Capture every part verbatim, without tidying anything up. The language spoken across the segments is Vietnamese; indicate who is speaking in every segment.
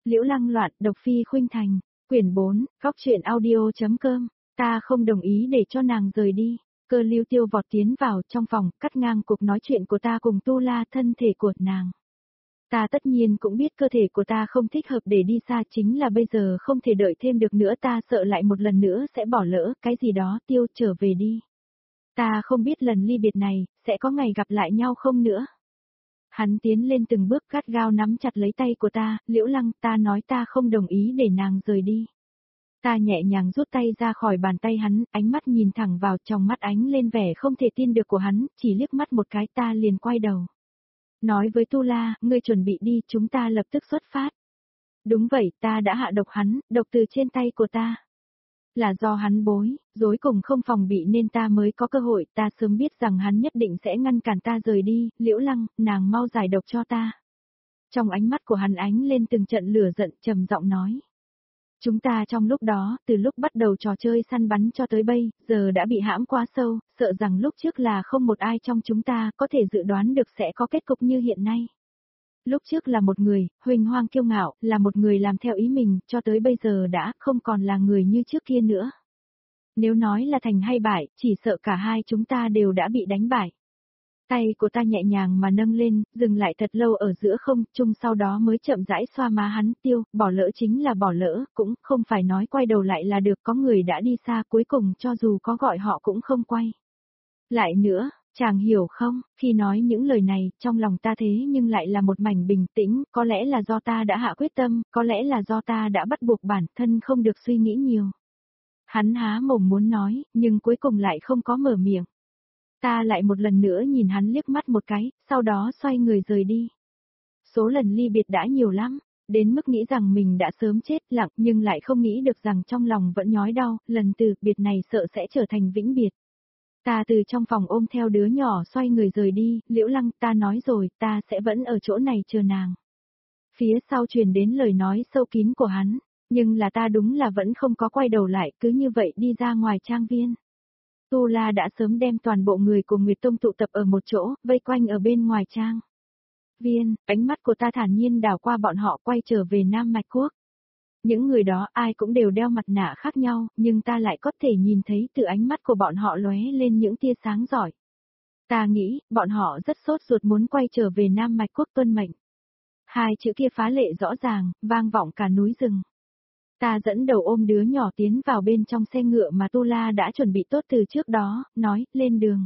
Speaker 1: Liễu Lăng loạn, độc phi khuynh thành, quyển bốn, góc truyện audio.com, ta không đồng ý để cho nàng rời đi. Cơ Lưu Tiêu vọt tiến vào trong phòng, cắt ngang cuộc nói chuyện của ta cùng Tu La thân thể của nàng. Ta tất nhiên cũng biết cơ thể của ta không thích hợp để đi xa, chính là bây giờ không thể đợi thêm được nữa, ta sợ lại một lần nữa sẽ bỏ lỡ cái gì đó. Tiêu, trở về đi. Ta không biết lần ly biệt này, sẽ có ngày gặp lại nhau không nữa. Hắn tiến lên từng bước gắt gao nắm chặt lấy tay của ta, Liễu Lăng, ta nói ta không đồng ý để nàng rời đi. Ta nhẹ nhàng rút tay ra khỏi bàn tay hắn, ánh mắt nhìn thẳng vào, trong mắt ánh lên vẻ không thể tin được của hắn, chỉ liếc mắt một cái ta liền quay đầu. Nói với Tu La, ngươi chuẩn bị đi, chúng ta lập tức xuất phát. Đúng vậy, ta đã hạ độc hắn, độc từ trên tay của ta. Là do hắn bối, dối cùng không phòng bị nên ta mới có cơ hội, ta sớm biết rằng hắn nhất định sẽ ngăn cản ta rời đi. Liễu Lăng, nàng mau giải độc cho ta. Trong ánh mắt của hắn ánh lên từng trận lửa giận, trầm giọng nói. Chúng ta trong lúc đó, từ lúc bắt đầu trò chơi săn bắn cho tới bây, giờ đã bị hãm quá sâu, sợ rằng lúc trước là không một ai trong chúng ta có thể dự đoán được sẽ có kết cục như hiện nay. Lúc trước là một người, huỳnh hoang kiêu ngạo, là một người làm theo ý mình, cho tới bây giờ đã không còn là người như trước kia nữa. Nếu nói là thành hay bại, chỉ sợ cả hai chúng ta đều đã bị đánh bại. Tay của ta nhẹ nhàng mà nâng lên, dừng lại thật lâu ở giữa không trung, sau đó mới chậm rãi xoa má hắn. Tiêu, bỏ lỡ chính là bỏ lỡ, cũng không phải nói quay đầu lại là được, có người đã đi xa, cuối cùng cho dù có gọi họ cũng không quay lại nữa. Chàng hiểu không, khi nói những lời này, trong lòng ta thế nhưng lại là một mảnh bình tĩnh, có lẽ là do ta đã hạ quyết tâm, có lẽ là do ta đã bắt buộc bản thân không được suy nghĩ nhiều. Hắn há mồm muốn nói, nhưng cuối cùng lại không có mở miệng. Ta lại một lần nữa nhìn hắn liếc mắt một cái, sau đó xoay người rời đi. Số lần ly biệt đã nhiều lắm, đến mức nghĩ rằng mình đã sớm chết lặng, nhưng lại không nghĩ được rằng trong lòng vẫn nhói đau, lần từ biệt này sợ sẽ trở thành vĩnh biệt. Ta từ trong phòng ôm theo đứa nhỏ xoay người rời đi. Liễu Lăng, ta nói rồi, ta sẽ vẫn ở chỗ này chờ nàng. Phía sau truyền đến lời nói sâu kín của hắn, nhưng là ta đúng là vẫn không có quay đầu lại, cứ như vậy đi ra ngoài trang viên. Tu La đã sớm đem toàn bộ người của Nguyệt Tông tụ tập ở một chỗ, vây quanh ở bên ngoài trang viên, ánh mắt của ta thản nhiên đảo qua bọn họ quay trở về Nam Mạch Quốc. Những người đó ai cũng đều đeo mặt nạ khác nhau, nhưng ta lại có thể nhìn thấy từ ánh mắt của bọn họ lóe lên những tia sáng giỏi. Ta nghĩ, bọn họ rất sốt ruột muốn quay trở về Nam Mạch Quốc tuân mệnh. Hai chữ kia phá lệ rõ ràng, vang vọng cả núi rừng. Ta dẫn đầu ôm đứa nhỏ tiến vào bên trong xe ngựa mà Tu La đã chuẩn bị tốt từ trước đó, nói, lên đường.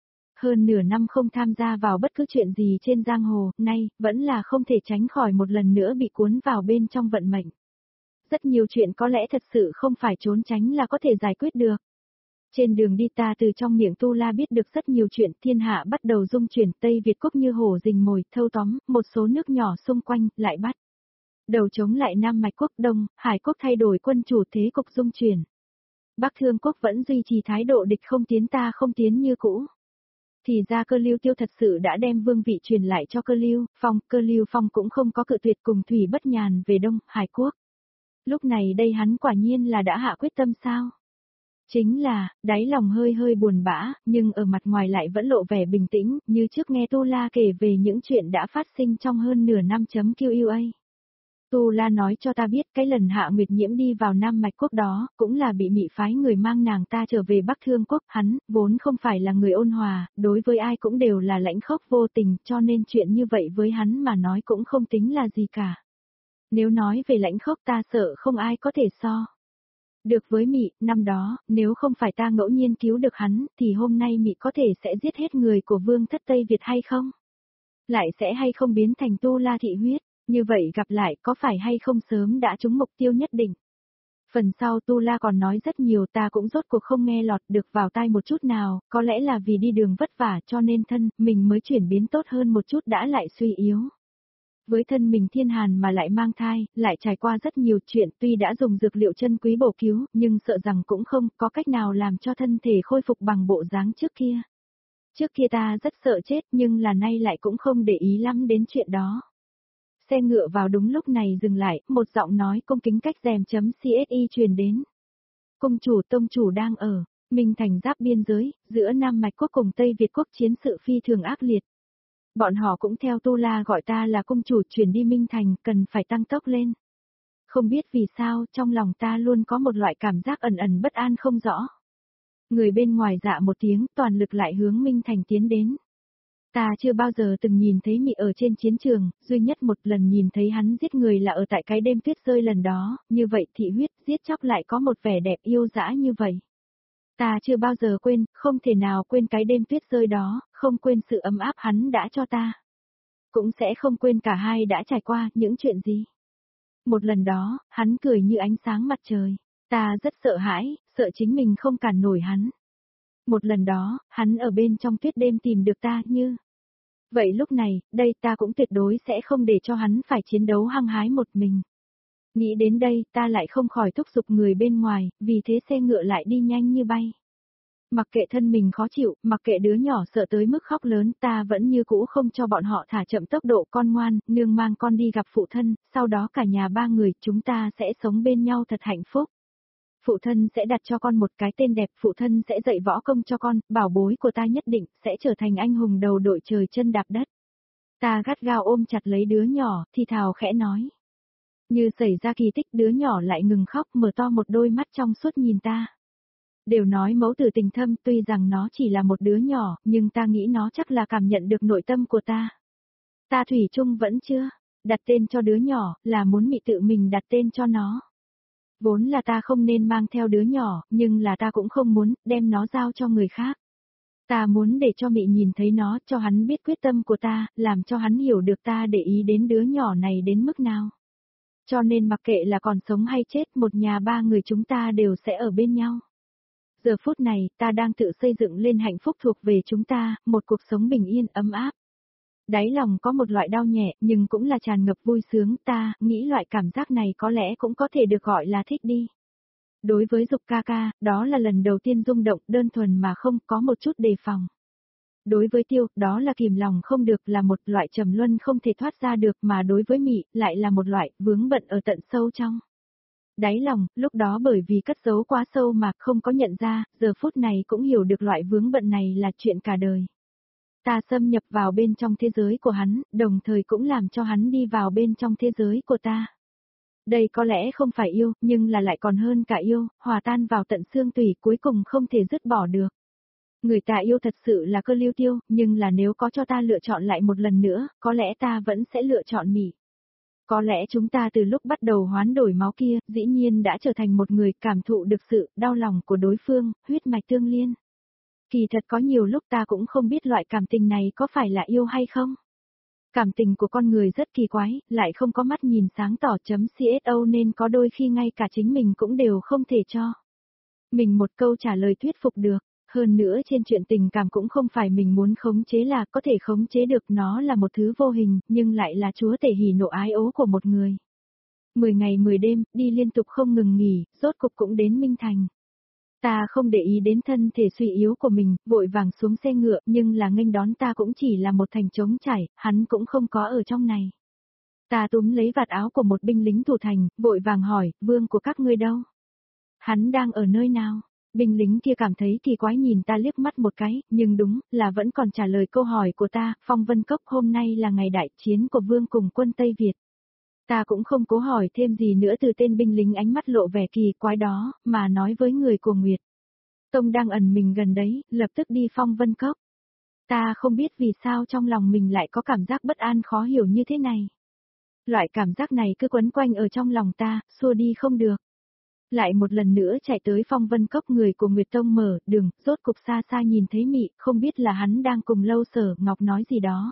Speaker 1: Hơn nửa năm không tham gia vào bất cứ chuyện gì trên giang hồ, nay, vẫn là không thể tránh khỏi một lần nữa bị cuốn vào bên trong vận mệnh. Rất nhiều chuyện có lẽ thật sự không phải trốn tránh là có thể giải quyết được. Trên đường đi ta từ trong miệng Tu La biết được rất nhiều chuyện, thiên hạ bắt đầu rung chuyển, Tây Việt quốc như hổ rình mồi, thâu tóm, một số nước nhỏ xung quanh, lại bắt đầu chống lại Nam Mạch Quốc, Đông Hải Quốc thay đổi quân chủ, thế cục rung chuyển. Bắc Thương Quốc vẫn duy trì thái độ địch không tiến ta không tiến như cũ. Thì ra Cơ Lưu Tiêu thật sự đã đem vương vị truyền lại cho Cơ Lưu Phong, Cơ Lưu Phong cũng không có cự tuyệt cùng Thủy Bất Nhàn về Đông Hải Quốc. Lúc này đây hắn quả nhiên là đã hạ quyết tâm sao? Chính là, đáy lòng hơi hơi buồn bã, nhưng ở mặt ngoài lại vẫn lộ vẻ bình tĩnh, như trước nghe Tu La kể về những chuyện đã phát sinh trong hơn nửa năm chấm Q U A. Tu La nói cho ta biết cái lần Hạ Nguyệt Nhiễm đi vào Nam Mạch Quốc đó, cũng là bị mị phái người mang nàng ta trở về Bắc Thương Quốc, hắn, vốn không phải là người ôn hòa, đối với ai cũng đều là lãnh khốc vô tình, cho nên chuyện như vậy với hắn mà nói cũng không tính là gì cả. Nếu nói về lãnh khốc ta sợ không ai có thể so được với mị, năm đó, nếu không phải ta ngẫu nhiên cứu được hắn, thì hôm nay mị có thể sẽ giết hết người của vương thất Tây Việt hay không? Lại sẽ hay không biến thành Tu La thị huyết, như vậy gặp lại có phải hay không sớm đã trúng mục tiêu nhất định? Phần sau Tu La còn nói rất nhiều, ta cũng rốt cuộc không nghe lọt được vào tai một chút nào, có lẽ là vì đi đường vất vả cho nên thân, mình mới chuyển biến tốt hơn một chút đã lại suy yếu. Với thân mình thiên hàn mà lại mang thai, lại trải qua rất nhiều chuyện, tuy đã dùng dược liệu chân quý bổ cứu, nhưng sợ rằng cũng không có cách nào làm cho thân thể khôi phục bằng bộ dáng trước kia. Trước kia ta rất sợ chết nhưng là nay lại cũng không để ý lắm đến chuyện đó. Xe ngựa vào đúng lúc này dừng lại, một giọng nói cung kính cách rèm.csi truyền đến. Cung chủ tông chủ đang ở Minh Thành giáp biên giới, giữa Nam Mạch Quốc cùng Tây Việt Quốc chiến sự phi thường ác liệt. Bọn họ cũng theo Tu La gọi ta là cung chủ chuyển đi Minh Thành, cần phải tăng tốc lên. Không biết vì sao, trong lòng ta luôn có một loại cảm giác ẩn ẩn bất an không rõ. Người bên ngoài dạ một tiếng, toàn lực lại hướng Minh Thành tiến đến. Ta chưa bao giờ từng nhìn thấy Mị ở trên chiến trường, duy nhất một lần nhìn thấy hắn giết người là ở tại cái đêm tuyết rơi lần đó, như vậy thị huyết giết chóc lại có một vẻ đẹp yêu dã như vậy. Ta chưa bao giờ quên, không thể nào quên cái đêm tuyết rơi đó, không quên sự ấm áp hắn đã cho ta. Cũng sẽ không quên cả hai đã trải qua những chuyện gì. Một lần đó, hắn cười như ánh sáng mặt trời. Ta rất sợ hãi, sợ chính mình không cản nổi hắn. Một lần đó, hắn ở bên trong tuyết đêm tìm được ta như. Vậy lúc này, đây ta cũng tuyệt đối sẽ không để cho hắn phải chiến đấu hăng hái một mình. Nghĩ đến đây, ta lại không khỏi thúc giục người bên ngoài, vì thế xe ngựa lại đi nhanh như bay. Mặc kệ thân mình khó chịu, mặc kệ đứa nhỏ sợ tới mức khóc lớn, ta vẫn như cũ không cho bọn họ thả chậm tốc độ. Con ngoan, nương mang con đi gặp phụ thân, sau đó cả nhà ba người chúng ta sẽ sống bên nhau thật hạnh phúc. Phụ thân sẽ đặt cho con một cái tên đẹp, phụ thân sẽ dạy võ công cho con, bảo bối của ta nhất định sẽ trở thành anh hùng đầu đội trời chân đạp đất. Ta gắt gao ôm chặt lấy đứa nhỏ, thì thào khẽ nói. Như xảy ra kỳ tích, đứa nhỏ lại ngừng khóc, mở to một đôi mắt trong suốt nhìn ta. Đều nói mẫu tử tình thâm, tuy rằng nó chỉ là một đứa nhỏ, nhưng ta nghĩ nó chắc là cảm nhận được nội tâm của ta. Ta thủy chung vẫn chưa đặt tên cho đứa nhỏ, là muốn Mị tự mình đặt tên cho nó. Vốn là ta không nên mang theo đứa nhỏ, nhưng là ta cũng không muốn đem nó giao cho người khác. Ta muốn để cho Mị nhìn thấy nó, cho hắn biết quyết tâm của ta, làm cho hắn hiểu được ta để ý đến đứa nhỏ này đến mức nào. Cho nên mặc kệ là còn sống hay chết, một nhà ba người chúng ta đều sẽ ở bên nhau. Giờ phút này, ta đang tự xây dựng lên hạnh phúc thuộc về chúng ta, một cuộc sống bình yên, ấm áp. Đáy lòng có một loại đau nhẹ, nhưng cũng là tràn ngập vui sướng, ta nghĩ loại cảm giác này có lẽ cũng có thể được gọi là thích đi. Đối với Dục ca ca, đó là lần đầu tiên rung động, đơn thuần mà không có một chút đề phòng. Đối với Tiêu, đó là kìm lòng không được, là một loại trầm luân không thể thoát ra được, mà đối với Mị, lại là một loại vướng bận ở tận sâu trong. Đáy lòng, lúc đó bởi vì cất giấu quá sâu mà không có nhận ra, giờ phút này cũng hiểu được loại vướng bận này là chuyện cả đời. Ta xâm nhập vào bên trong thế giới của hắn, đồng thời cũng làm cho hắn đi vào bên trong thế giới của ta. Đây có lẽ không phải yêu, nhưng là lại còn hơn cả yêu, hòa tan vào tận xương tủy, cuối cùng không thể dứt bỏ được. Người ta yêu thật sự là Cơ Lưu Tiêu, nhưng là nếu có cho ta lựa chọn lại một lần nữa, có lẽ ta vẫn sẽ lựa chọn Mị. Có lẽ chúng ta từ lúc bắt đầu hoán đổi máu kia, dĩ nhiên đã trở thành một người, cảm thụ được sự đau lòng của đối phương, huyết mạch tương liên. Kỳ thật có nhiều lúc ta cũng không biết loại cảm tình này có phải là yêu hay không. Cảm tình của con người rất kỳ quái, lại không có mắt nhìn sáng tỏ chấm xô nên có đôi khi ngay cả chính mình cũng đều không thể cho mình một câu trả lời thuyết phục được. Hơn nữa trên chuyện tình cảm cũng không phải mình muốn khống chế là có thể khống chế được, nó là một thứ vô hình, nhưng lại là chúa tể hỉ nộ ái ố của một người. Mười ngày mười đêm, đi liên tục không ngừng nghỉ, rốt cục cũng đến Minh Thành. Ta không để ý đến thân thể suy yếu của mình, vội vàng xuống xe ngựa, nhưng là nghênh đón ta cũng chỉ là một thành trống trải, hắn cũng không có ở trong này. Ta túm lấy vạt áo của một binh lính thủ thành, vội vàng hỏi, vương của các ngươi đâu? Hắn đang ở nơi nào? Binh lính kia cảm thấy kỳ quái nhìn ta liếc mắt một cái, nhưng đúng là vẫn còn trả lời câu hỏi của ta, Phong Vân Cốc hôm nay là ngày đại chiến của vương cùng quân Tây Việt. Ta cũng không cố hỏi thêm gì nữa, từ tên binh lính ánh mắt lộ vẻ kỳ quái đó, mà nói với người của Nguyệt Tông đang ẩn mình gần đấy, lập tức đi Phong Vân Cốc. Ta không biết vì sao trong lòng mình lại có cảm giác bất an khó hiểu như thế này. Loại cảm giác này cứ quấn quanh ở trong lòng ta, xua đi không được. Lại một lần nữa chạy tới Phong Vân Cốc, người của Nguyệt Tông mở đường, rốt cục xa xa nhìn thấy Mị, không biết là hắn đang cùng Lâu Sở Ngọc nói gì đó.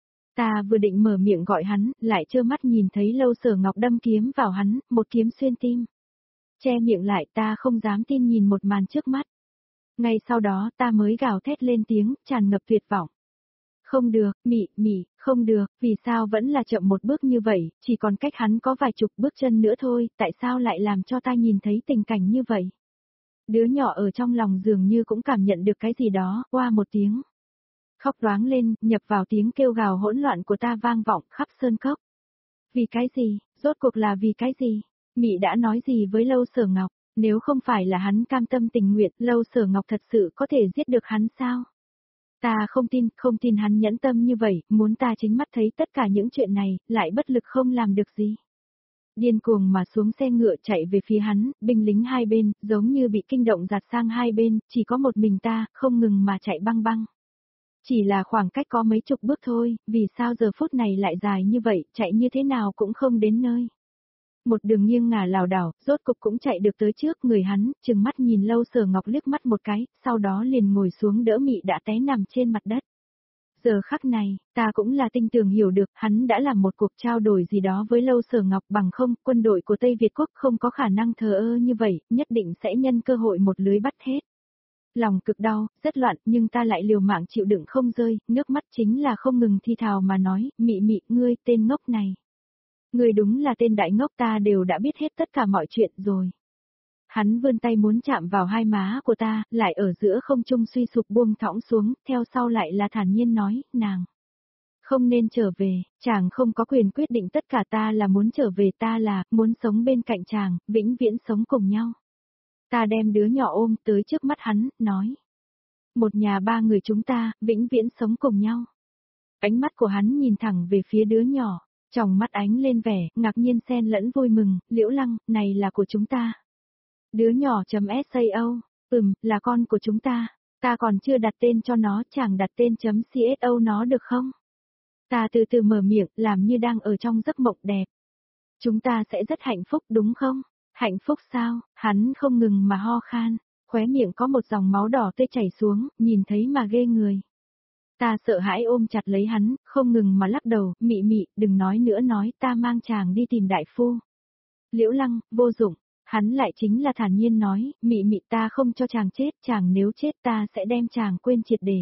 Speaker 1: Ta vừa định mở miệng gọi hắn, lại trơ mắt nhìn thấy Lâu Sở Ngọc đâm kiếm vào hắn, một kiếm xuyên tim. Che miệng lại, ta không dám tin nhìn một màn trước mắt. Ngay sau đó ta mới gào thét lên tiếng, tràn ngập tuyệt vọng. Không được, Mị, Mị, không được, vì sao vẫn là chậm một bước như vậy, chỉ còn cách hắn có vài chục bước chân nữa thôi, tại sao lại làm cho ta nhìn thấy tình cảnh như vậy? Đứa nhỏ ở trong lòng dường như cũng cảm nhận được cái gì đó, oa một tiếng. Khóc toáng lên, nhập vào tiếng kêu gào hỗn loạn của ta vang vọng khắp sơn cốc. Vì cái gì, rốt cuộc là vì cái gì? Mị đã nói gì với Lâu Sở Ngọc? Nếu không phải là hắn cam tâm tình nguyện, Lâu Sở Ngọc thật sự có thể giết được hắn sao? Ta không tin, không tin hắn nhẫn tâm như vậy, muốn ta chính mắt thấy tất cả những chuyện này, lại bất lực không làm được gì. điên cuồng mà xuống xe ngựa chạy về phía hắn, binh lính hai bên, giống như bị kinh động giạt sang hai bên, chỉ có một mình ta, không ngừng mà chạy băng băng. Chỉ là khoảng cách có mấy chục bước thôi, vì sao giờ phút này lại dài như vậy, chạy như thế nào cũng không đến nơi. Một đường nghiêng ngả lảo đảo, rốt cục cũng chạy được tới trước người hắn, chừng mắt nhìn Lâu Sở Ngọc liếc mắt một cái, sau đó liền ngồi xuống đỡ Mị đã té nằm trên mặt đất. Giờ khắc này, ta cũng là tinh tường hiểu được, hắn đã làm một cuộc trao đổi gì đó với Lâu Sở Ngọc, bằng không, quân đội của Tây Việt Quốc không có khả năng thờ ơ như vậy, nhất định sẽ nhân cơ hội một lưới bắt hết. Lòng cực đau, rất loạn, nhưng ta lại liều mạng chịu đựng không rơi, nước mắt chính là không ngừng thi thào mà nói, Mị Mị, ngươi, tên ngốc này. Ngươi đúng là tên đại ngốc, ta đều đã biết hết tất cả mọi chuyện rồi. Hắn vươn tay muốn chạm vào hai má của ta, lại ở giữa không trung suy sụp buông thõng xuống, theo sau lại là thản nhiên nói, nàng. Không nên trở về, chàng không có quyền quyết định tất cả, ta là muốn trở về, ta là, muốn sống bên cạnh chàng, vĩnh viễn sống cùng nhau. Ta đem đứa nhỏ ôm tới trước mắt hắn, nói. Một nhà ba người chúng ta, vĩnh viễn sống cùng nhau. Ánh mắt của hắn nhìn thẳng về phía đứa nhỏ, trong mắt ánh lên vẻ, ngạc nhiên xen lẫn vui mừng, Liễu Lăng, này là của chúng ta. Đứa nhỏ chấm sao, ừm, là con của chúng ta, ta còn chưa đặt tên cho nó, chàng đặt tên chấm co nó được không? Ta từ từ mở miệng, làm như đang ở trong giấc mộng đẹp. Chúng ta sẽ rất hạnh phúc đúng không? Hạnh phúc sao? Hắn không ngừng mà ho khan, khóe miệng có một dòng máu đỏ tươi chảy xuống, nhìn thấy mà ghê người. Ta sợ hãi ôm chặt lấy hắn, không ngừng mà lắc đầu, Mị Mị, đừng nói nữa, nói, ta mang chàng đi tìm đại phu. Liễu Lăng, vô dụng. Hắn lại chính là thản nhiên nói, Mị Mị, ta không cho chàng chết, chàng nếu chết ta sẽ đem chàng quên triệt để.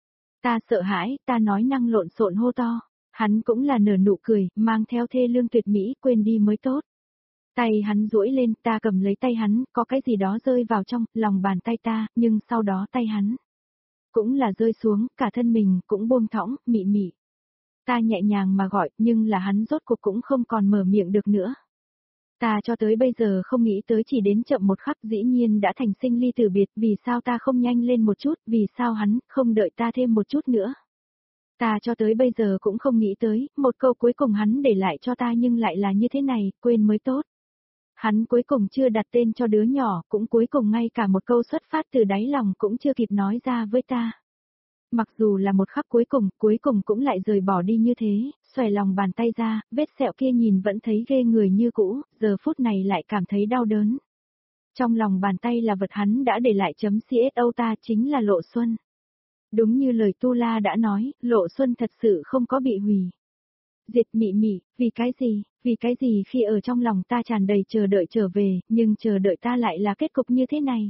Speaker 1: Ta sợ hãi, ta nói năng lộn xộn hô to, hắn cũng là nở nụ cười, mang theo thê lương tuyệt mỹ, quên đi mới tốt. Tay hắn duỗi lên, ta cầm lấy tay hắn, có cái gì đó rơi vào trong lòng bàn tay ta, nhưng sau đó tay hắn cũng là rơi xuống, cả thân mình cũng buông thõng, Mị Mị. Ta nhẹ nhàng mà gọi, nhưng là hắn rốt cuộc cũng không còn mở miệng được nữa. Ta cho tới bây giờ không nghĩ tới, chỉ đến chậm một khắc dĩ nhiên đã thành sinh ly tử biệt, vì sao ta không nhanh lên một chút, vì sao hắn không đợi ta thêm một chút nữa. Ta cho tới bây giờ cũng không nghĩ tới, một câu cuối cùng hắn để lại cho ta nhưng lại là như thế này, quên mới tốt. Hắn cuối cùng chưa đặt tên cho đứa nhỏ, cũng cuối cùng ngay cả một câu xuất phát từ đáy lòng cũng chưa kịp nói ra với ta. Mặc dù là một khắc cuối cùng, cuối cùng cũng lại rời bỏ đi như thế, xòe lòng bàn tay ra, vết sẹo kia nhìn vẫn thấy ghê người như cũ, giờ phút này lại cảm thấy đau đớn. Trong lòng bàn tay là vật hắn đã để lại chấm co, ta chính là Lộ Xuân. Đúng như lời Tu La đã nói, Lộ Xuân thật sự không có bị hủy. Diệt Mị Mị, vì cái gì, vì cái gì khi ở trong lòng ta tràn đầy chờ đợi trở về, nhưng chờ đợi ta lại là kết cục như thế này.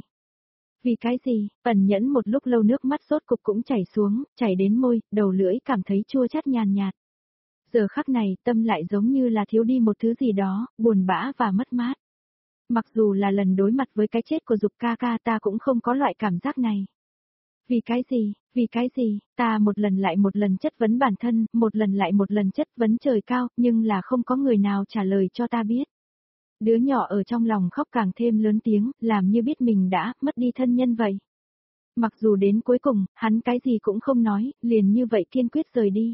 Speaker 1: Vì cái gì, ẩn nhẫn một lúc lâu nước mắt rốt cục cũng chảy xuống, chảy đến môi, đầu lưỡi cảm thấy chua chát nhàn nhạt. Giờ khắc này, tâm lại giống như là thiếu đi một thứ gì đó, buồn bã và mất mát. Mặc dù là lần đối mặt với cái chết của Dục ca ca, ta cũng không có loại cảm giác này. Vì cái gì, vì cái gì, ta một lần lại một lần chất vấn bản thân, một lần lại một lần chất vấn trời cao, nhưng là không có người nào trả lời cho ta biết. Đứa nhỏ ở trong lòng khóc càng thêm lớn tiếng, làm như biết mình đã mất đi thân nhân vậy. Mặc dù đến cuối cùng, hắn cái gì cũng không nói, liền như vậy kiên quyết rời đi.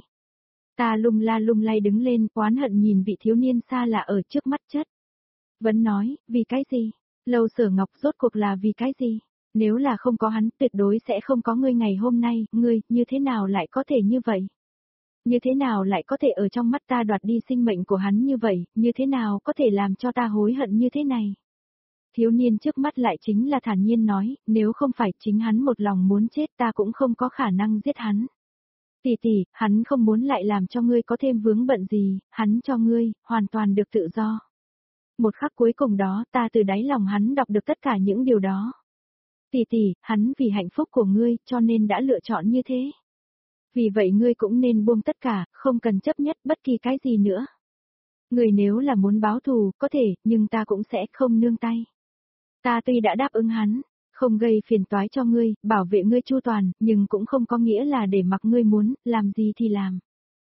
Speaker 1: Ta lung la lung lay đứng lên, oán hận nhìn vị thiếu niên xa lạ ở trước mắt chất. Vẫn nói, vì cái gì? Lâu Sở Ngọc rốt cuộc là vì cái gì? Nếu là không có hắn, tuyệt đối sẽ không có ngươi ngày hôm nay, ngươi, như thế nào lại có thể như vậy? Như thế nào lại có thể ở trong mắt ta đoạt đi sinh mệnh của hắn như vậy, như thế nào có thể làm cho ta hối hận như thế này? Thiếu niên trước mắt lại chính là thản nhiên nói, nếu không phải chính hắn một lòng muốn chết ta cũng không có khả năng giết hắn. Tỷ tỷ, hắn không muốn lại làm cho ngươi có thêm vướng bận gì, hắn cho ngươi, hoàn toàn được tự do. Một khắc cuối cùng đó, ta từ đáy lòng hắn đọc được tất cả những điều đó. Tỷ tỷ, hắn vì hạnh phúc của ngươi, cho nên đã lựa chọn như thế. Vì vậy ngươi cũng nên buông tất cả, không cần chấp nhất bất kỳ cái gì nữa. Ngươi nếu là muốn báo thù, có thể, nhưng ta cũng sẽ không nương tay. Ta tuy đã đáp ứng hắn, không gây phiền toái cho ngươi, bảo vệ ngươi chu toàn, nhưng cũng không có nghĩa là để mặc ngươi muốn, làm gì thì làm.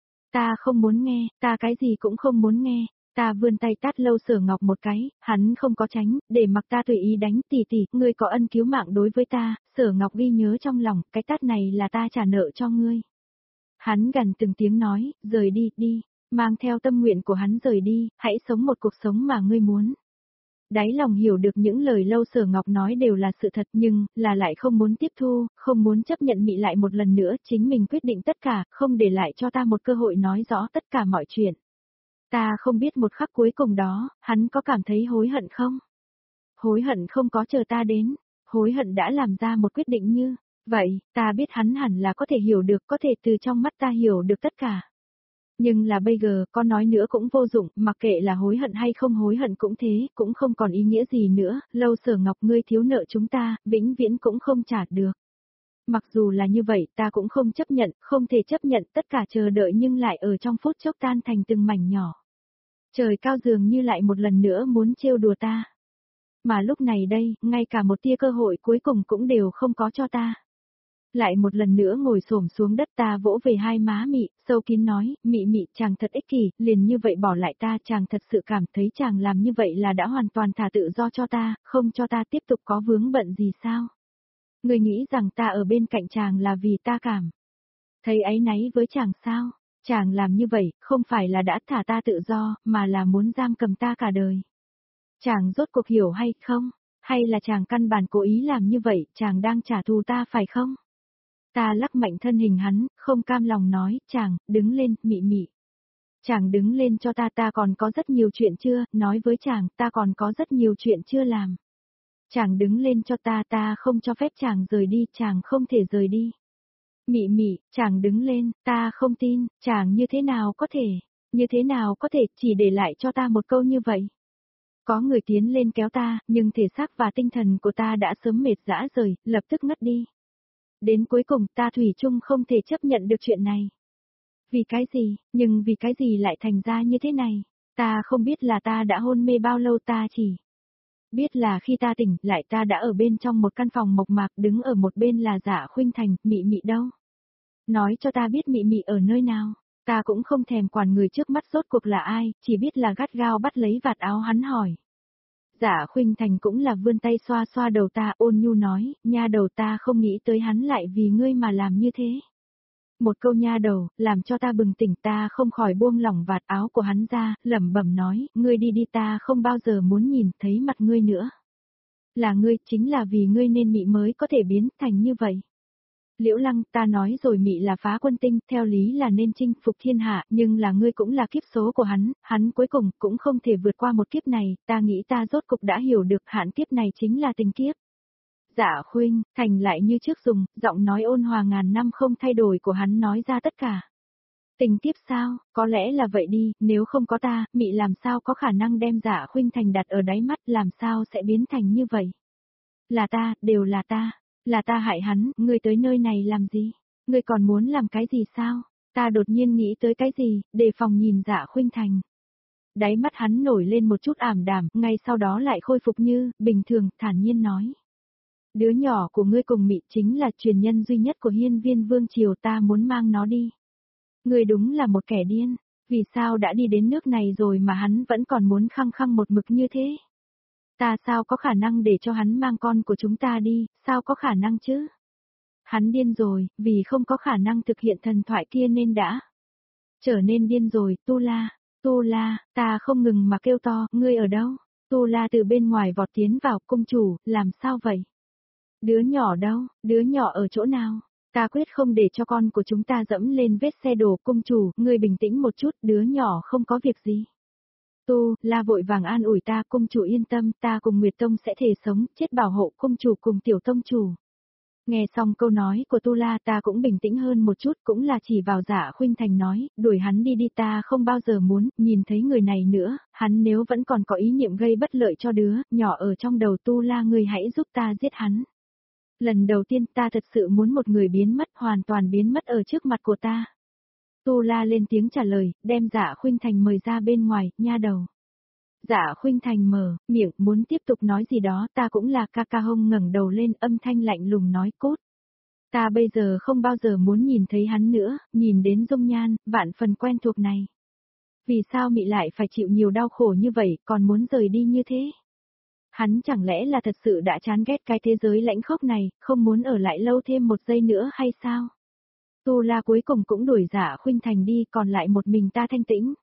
Speaker 1: Ta không muốn nghe, ta cái gì cũng không muốn nghe. Ta vươn tay tát Lâu Sở Ngọc một cái, hắn không có tránh, để mặc ta tùy ý đánh, tỷ tỷ, ngươi có ân cứu mạng đối với ta, Sở Ngọc ghi nhớ trong lòng, cái tát này là ta trả nợ cho ngươi. Hắn gần từng tiếng nói, rời đi, đi, mang theo tâm nguyện của hắn rời đi, hãy sống một cuộc sống mà ngươi muốn. Đáy lòng hiểu được những lời Lâu Sở Ngọc nói đều là sự thật nhưng, là lại không muốn tiếp thu, không muốn chấp nhận Mị lại một lần nữa, chính mình quyết định tất cả, không để lại cho ta một cơ hội nói rõ tất cả mọi chuyện. Ta không biết một khắc cuối cùng đó, hắn có cảm thấy hối hận không? Hối hận không có chờ ta đến, hối hận đã làm ra một quyết định như, vậy, ta biết hắn hẳn là có thể hiểu được, có thể từ trong mắt ta hiểu được tất cả. Nhưng là bây giờ, con nói nữa cũng vô dụng, mặc kệ là hối hận hay không hối hận cũng thế, cũng không còn ý nghĩa gì nữa, Lâu Sở Ngọc ngươi thiếu nợ chúng ta, vĩnh viễn cũng không trả được. Mặc dù là như vậy, ta cũng không chấp nhận, không thể chấp nhận tất cả chờ đợi nhưng lại ở trong phút chốc tan thành từng mảnh nhỏ. Trời cao dường như lại một lần nữa muốn trêu đùa ta. Mà lúc này đây, ngay cả một tia cơ hội cuối cùng cũng đều không có cho ta. Lại một lần nữa ngồi xổm xuống đất ta vỗ về hai má Mị, sâu kín nói, Mị Mị chàng thật ích kỷ, liền như vậy bỏ lại ta, chàng thật sự cảm thấy chàng làm như vậy là đã hoàn toàn thả tự do cho ta, không cho ta tiếp tục có vướng bận gì sao? Người nghĩ rằng ta ở bên cạnh chàng là vì ta cảm thấy áy náy với chàng sao? Chàng làm như vậy, không phải là đã thả ta tự do, mà là muốn giam cầm ta cả đời. Chàng rốt cuộc hiểu hay không? Hay là chàng căn bản cố ý làm như vậy, chàng đang trả thù ta phải không? Ta lắc mạnh thân hình hắn, không cam lòng nói, chàng, đứng lên, Mị Mị. Chàng đứng lên cho ta, ta còn có rất nhiều chuyện chưa, nói với chàng, ta còn có rất nhiều chuyện chưa làm. Chàng đứng lên cho ta, ta không cho phép chàng rời đi, chàng không thể rời đi. Mị Mị, chàng đứng lên, ta không tin, chàng như thế nào có thể, như thế nào có thể, chỉ để lại cho ta một câu như vậy. Có người tiến lên kéo ta, nhưng thể xác và tinh thần của ta đã sớm mệt rã rời, lập tức ngất đi. Đến cuối cùng ta thủy chung không thể chấp nhận được chuyện này. Vì cái gì, nhưng vì cái gì lại thành ra như thế này? Ta không biết là ta đã hôn mê bao lâu, ta chỉ biết là khi ta tỉnh lại ta đã ở bên trong một căn phòng mộc mạc, đứng ở một bên là Dạ Khuynh Thành, Mị Mị đâu? Nói cho ta biết Mị Mị ở nơi nào? Ta cũng không thèm quản người trước mắt rốt cuộc là ai, chỉ biết là gắt gao bắt lấy vạt áo hắn hỏi. Dạ Khuynh Thành cũng là vươn tay xoa xoa đầu ta, ôn nhu nói, nha đầu, ta không nghĩ tới hắn lại vì ngươi mà làm như thế. Một câu nha đầu, làm cho ta bừng tỉnh, ta không khỏi buông lỏng vạt áo của hắn ra, lẩm bẩm nói, ngươi đi đi, ta không bao giờ muốn nhìn thấy mặt ngươi nữa. Là ngươi, chính là vì ngươi nên Mị mới có thể biến thành như vậy. Liễu Lăng, ta nói rồi, Mị là phá quân tinh, theo lý là nên chinh phục thiên hạ, nhưng là ngươi cũng là kiếp số của hắn, hắn cuối cùng cũng không thể vượt qua một kiếp này, ta nghĩ ta rốt cục đã hiểu được hạn kiếp này chính là tình kiếp. Dạ Khuynh Thành lại như trước dùng, giọng nói ôn hòa ngàn năm không thay đổi của hắn nói ra tất cả. Tình kiếp sao, có lẽ là vậy đi, nếu không có ta, Mị làm sao có khả năng đem Dạ Khuynh Thành đặt ở đáy mắt, làm sao sẽ biến thành như vậy. Là ta, đều là ta. Là ta hại hắn, ngươi tới nơi này làm gì? Ngươi còn muốn làm cái gì sao? Ta đột nhiên nghĩ tới cái gì, đề phòng nhìn Dạ Khuynh Thành. Đáy mắt hắn nổi lên một chút ảm đạm, ngay sau đó lại khôi phục như, bình thường, thản nhiên nói. Đứa nhỏ của ngươi cùng Mị chính là truyền nhân duy nhất của Hiên Viên Vương Triều, ta muốn mang nó đi. Ngươi đúng là một kẻ điên, vì sao đã đi đến nước này rồi mà hắn vẫn còn muốn khăng khăng một mực như thế? Ta sao có khả năng để cho hắn mang con của chúng ta đi, sao có khả năng chứ? Hắn điên rồi, vì không có khả năng thực hiện thần thoại kia nên đã trở nên điên rồi, Tu La, Tu La, ta không ngừng mà kêu to, ngươi ở đâu? Tu La từ bên ngoài vọt tiến vào, cung chủ, làm sao vậy? Đứa nhỏ đâu, đứa nhỏ ở chỗ nào? Ta quyết không để cho con của chúng ta dẫm lên vết xe đổ, cung chủ, ngươi bình tĩnh một chút, đứa nhỏ không có việc gì. Tu La vội vàng an ủi ta, cung chủ yên tâm, ta cùng Nguyệt Tông sẽ thể sống, chết bảo hộ cung chủ cùng tiểu tông chủ. Nghe xong câu nói của Tu La ta cũng bình tĩnh hơn một chút, cũng là chỉ vào Dạ Khuynh Thành nói, đuổi hắn đi đi, ta không bao giờ muốn nhìn thấy người này nữa, hắn nếu vẫn còn có ý niệm gây bất lợi cho đứa nhỏ ở trong đầu Tu La, người hãy giúp ta giết hắn. Lần đầu tiên ta thật sự muốn một người biến mất, hoàn toàn biến mất ở trước mặt của ta. Tu La lên tiếng trả lời, đem Dạ Khuynh Thành mời ra bên ngoài, nha đầu. Dạ Khuynh Thành mở miệng muốn tiếp tục nói gì đó, ta cũng là ca ca hông ngẩng đầu lên, âm thanh lạnh lùng nói, cốt. Ta bây giờ không bao giờ muốn nhìn thấy hắn nữa, nhìn đến dung nhan, vạn phần quen thuộc này. Vì sao Mị lại phải chịu nhiều đau khổ như vậy, còn muốn rời đi như thế? Hắn chẳng lẽ là thật sự đã chán ghét cái thế giới lãnh khốc này, không muốn ở lại lâu thêm một giây nữa hay sao? Tu La cuối cùng cũng đuổi Dạ Khuynh Thành đi, còn lại một mình ta thanh tĩnh.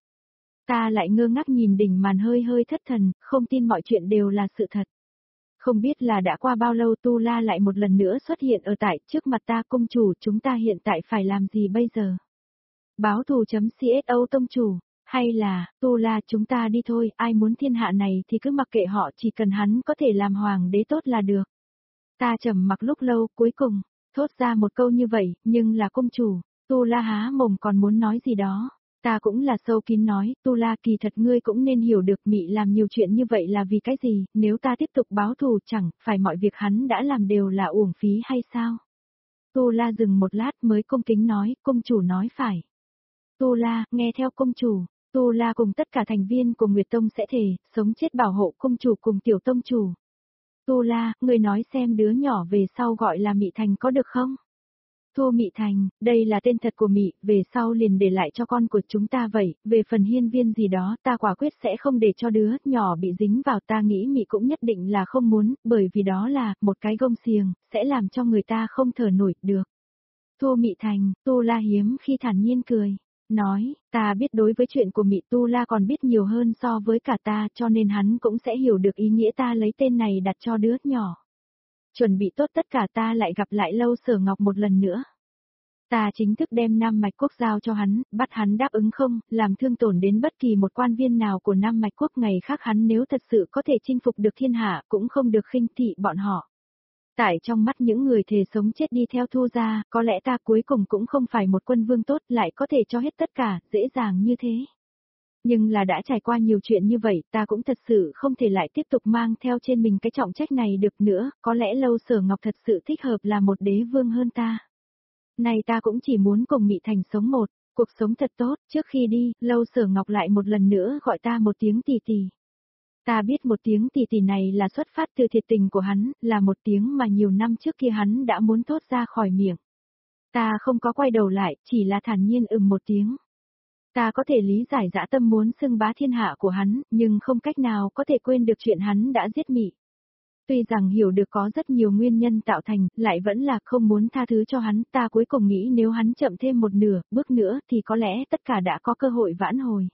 Speaker 1: Ta lại ngơ ngác nhìn đỉnh màn hơi hơi thất thần, không tin mọi chuyện đều là sự thật. Không biết là đã qua bao lâu Tu La lại một lần nữa xuất hiện ở tại trước mặt ta. Công chủ, chúng ta hiện tại phải làm gì bây giờ? Báo thù.co tông chủ, hay là, Tu La chúng ta đi thôi, ai muốn thiên hạ này thì cứ mặc kệ họ, chỉ cần hắn có thể làm hoàng đế tốt là được. Ta trầm mặc lúc lâu, cuối cùng, thốt ra một câu như vậy, nhưng là công chủ. Tu La há mồm còn muốn nói gì đó. Ta cũng là sâu kín nói, Tu La kỳ thật ngươi cũng nên hiểu được Mị làm nhiều chuyện như vậy là vì cái gì, nếu ta tiếp tục báo thù chẳng phải mọi việc hắn đã làm đều là uổng phí hay sao? Tu La dừng một lát mới cung kính nói, công chủ nói phải. Tu La, nghe theo công chủ, Tu La cùng tất cả thành viên của Nguyệt Tông sẽ thề, sống chết bảo hộ công chủ cùng tiểu tông chủ. Tu La, ngươi nói xem đứa nhỏ về sau gọi là Mị Thành có được không? Thu Mị Thành, đây là tên thật của Mị, về sau liền để lại cho con của chúng ta vậy, về phần hiên viên gì đó ta quả quyết sẽ không để cho đứa nhỏ bị dính vào. Ta nghĩ Mị cũng nhất định là không muốn, bởi vì đó là, một cái gông xiềng, sẽ làm cho người ta không thở nổi được. Thu Mị Thành, Tu La hiếm khi thản nhiên cười, nói, ta biết đối với chuyện của Mị Tu La còn biết nhiều hơn so với cả ta, cho nên hắn cũng sẽ hiểu được ý nghĩa ta lấy tên này đặt cho đứa nhỏ. Chuẩn bị tốt tất cả ta lại gặp lại Lâu Sở Ngọc một lần nữa. Ta chính thức đem Nam Mạch Quốc giao cho hắn, bắt hắn đáp ứng không, làm thương tổn đến bất kỳ một quan viên nào của Nam Mạch Quốc. Ngày khác hắn nếu thật sự có thể chinh phục được thiên hạ cũng không được khinh thị bọn họ. Tại trong mắt những người thề sống chết đi theo Thu gia, có lẽ ta cuối cùng cũng không phải một quân vương tốt lại có thể cho hết tất cả, dễ dàng như thế. Nhưng là đã trải qua nhiều chuyện như vậy, ta cũng thật sự không thể lại tiếp tục mang theo trên mình cái trọng trách này được nữa, có lẽ Lâu Sở Ngọc thật sự thích hợp là một đế vương hơn ta. Này ta cũng chỉ muốn cùng Mị Thành sống một, cuộc sống thật tốt. Trước khi đi, Lâu Sở Ngọc lại một lần nữa gọi ta một tiếng tỷ tỷ. Ta biết một tiếng tỷ tỷ này là xuất phát từ thiệt tình của hắn, là một tiếng mà nhiều năm trước kia hắn đã muốn thốt ra khỏi miệng. Ta không có quay đầu lại, chỉ là thản nhiên ừm một tiếng. Ta có thể lý giải dã tâm muốn xưng bá thiên hạ của hắn, nhưng không cách nào có thể quên được chuyện hắn đã giết Mị. Tuy rằng hiểu được có rất nhiều nguyên nhân tạo thành, lại vẫn là không muốn tha thứ cho hắn. Ta cuối cùng nghĩ nếu hắn chậm thêm một nửa, bước nữa thì có lẽ tất cả đã có cơ hội vãn hồi.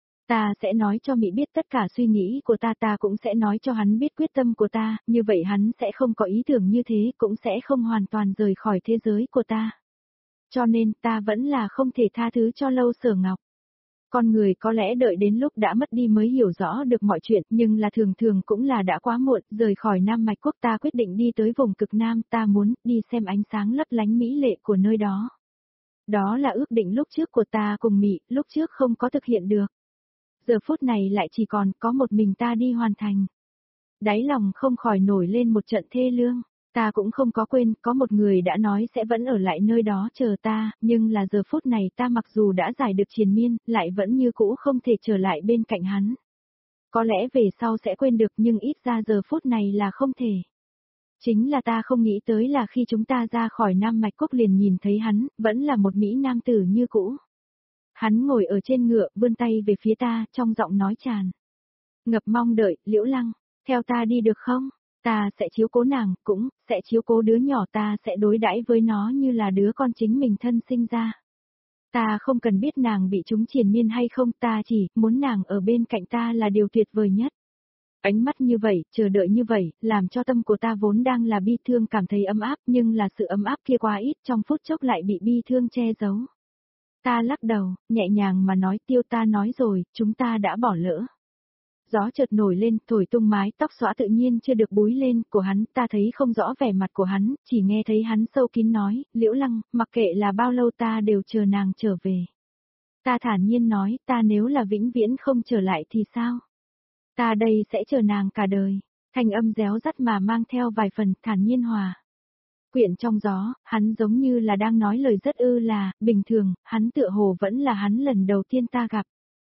Speaker 1: Ta sẽ nói cho Mị biết tất cả suy nghĩ của ta, ta cũng sẽ nói cho hắn biết quyết tâm của ta, như vậy hắn sẽ không có ý tưởng như thế, cũng sẽ không hoàn toàn rời khỏi thế giới của ta. Cho nên ta vẫn là không thể tha thứ cho Lâu Sở Ngọc. Con người có lẽ đợi đến lúc đã mất đi mới hiểu rõ được mọi chuyện, nhưng là thường thường cũng là đã quá muộn. Rời khỏi Nam Mạch Quốc ta quyết định đi tới vùng cực Nam, ta muốn đi xem ánh sáng lấp lánh mỹ lệ của nơi đó. Đó là ước định lúc trước của ta cùng Mị, lúc trước không có thực hiện được. Giờ phút này lại chỉ còn có một mình ta đi hoàn thành. Đáy lòng không khỏi nổi lên một trận thê lương. Ta cũng không có quên, có một người đã nói sẽ vẫn ở lại nơi đó chờ ta, nhưng là giờ phút này ta mặc dù đã giải được triền miên, lại vẫn như cũ không thể trở lại bên cạnh hắn. Có lẽ về sau sẽ quên được nhưng ít ra giờ phút này là không thể. Chính là ta không nghĩ tới là khi chúng ta ra khỏi Nam Mạch Quốc liền nhìn thấy hắn, vẫn là một Mỹ nam tử như cũ. Hắn ngồi ở trên ngựa, vươn tay về phía ta, trong giọng nói tràn ngập mong đợi. Liễu Lăng, theo ta đi được không? Ta sẽ chiếu cố nàng, cũng sẽ chiếu cố đứa nhỏ, ta sẽ đối đãi với nó như là đứa con chính mình thân sinh ra. Ta không cần biết nàng bị trúng triền miên hay không, ta chỉ muốn nàng ở bên cạnh ta là điều tuyệt vời nhất. Ánh mắt như vậy, chờ đợi như vậy, làm cho tâm của ta vốn đang là bi thương cảm thấy ấm áp, nhưng là sự ấm áp kia quá ít, trong phút chốc lại bị bi thương che giấu. Ta lắc đầu, nhẹ nhàng mà nói, Tiêu, ta nói rồi, chúng ta đã bỏ lỡ. Gió chợt nổi lên, thổi tung mái tóc xõa tự nhiên chưa được búi lên của hắn, ta thấy không rõ vẻ mặt của hắn, chỉ nghe thấy hắn sâu kín nói, Liễu Lăng, mặc kệ là bao lâu ta đều chờ nàng trở về. Ta thản nhiên nói, ta nếu là vĩnh viễn không trở lại thì sao? Ta đây sẽ chờ nàng cả đời. Thanh âm réo rắt mà mang theo vài phần thản nhiên hòa. Quyện trong gió, hắn giống như là đang nói lời rất ư là, bình thường, hắn tựa hồ vẫn là hắn lần đầu tiên ta gặp.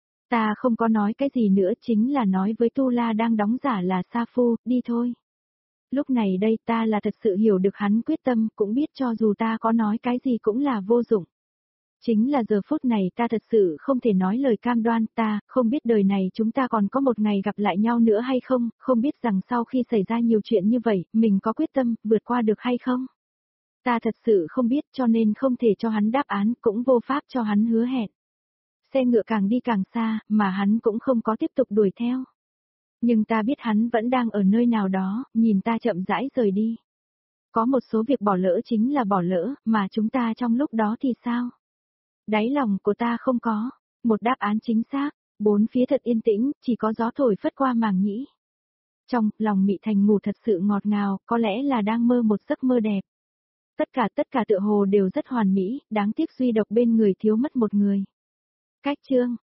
Speaker 1: Ta không có nói cái gì nữa, chính là nói với Tu La đang đóng giả là Sa Phu, đi thôi. Lúc này đây ta là thật sự hiểu được hắn quyết tâm, cũng biết cho dù ta có nói cái gì cũng là vô dụng. Chính là giờ phút này ta thật sự không thể nói lời cam đoan, ta không biết đời này chúng ta còn có một ngày gặp lại nhau nữa hay không, không biết rằng sau khi xảy ra nhiều chuyện như vậy, mình có quyết tâm vượt qua được hay không. Ta thật sự không biết cho nên không thể cho hắn đáp án, cũng vô pháp cho hắn hứa hẹn. Xe ngựa càng đi càng xa, mà hắn cũng không có tiếp tục đuổi theo. Nhưng ta biết hắn vẫn đang ở nơi nào đó, nhìn ta chậm rãi rời đi. Có một số việc bỏ lỡ chính là bỏ lỡ, mà chúng ta trong lúc đó thì sao? Đáy lòng của ta không có một đáp án chính xác, bốn phía thật yên tĩnh, chỉ có gió thổi phất qua màng nhĩ. Trong lòng Mị Thành ngủ thật sự ngọt ngào, có lẽ là đang mơ một giấc mơ đẹp. Tất cả tất cả tựa hồ đều rất hoàn mỹ, đáng tiếc duy độc bên người thiếu mất một người. Cách chương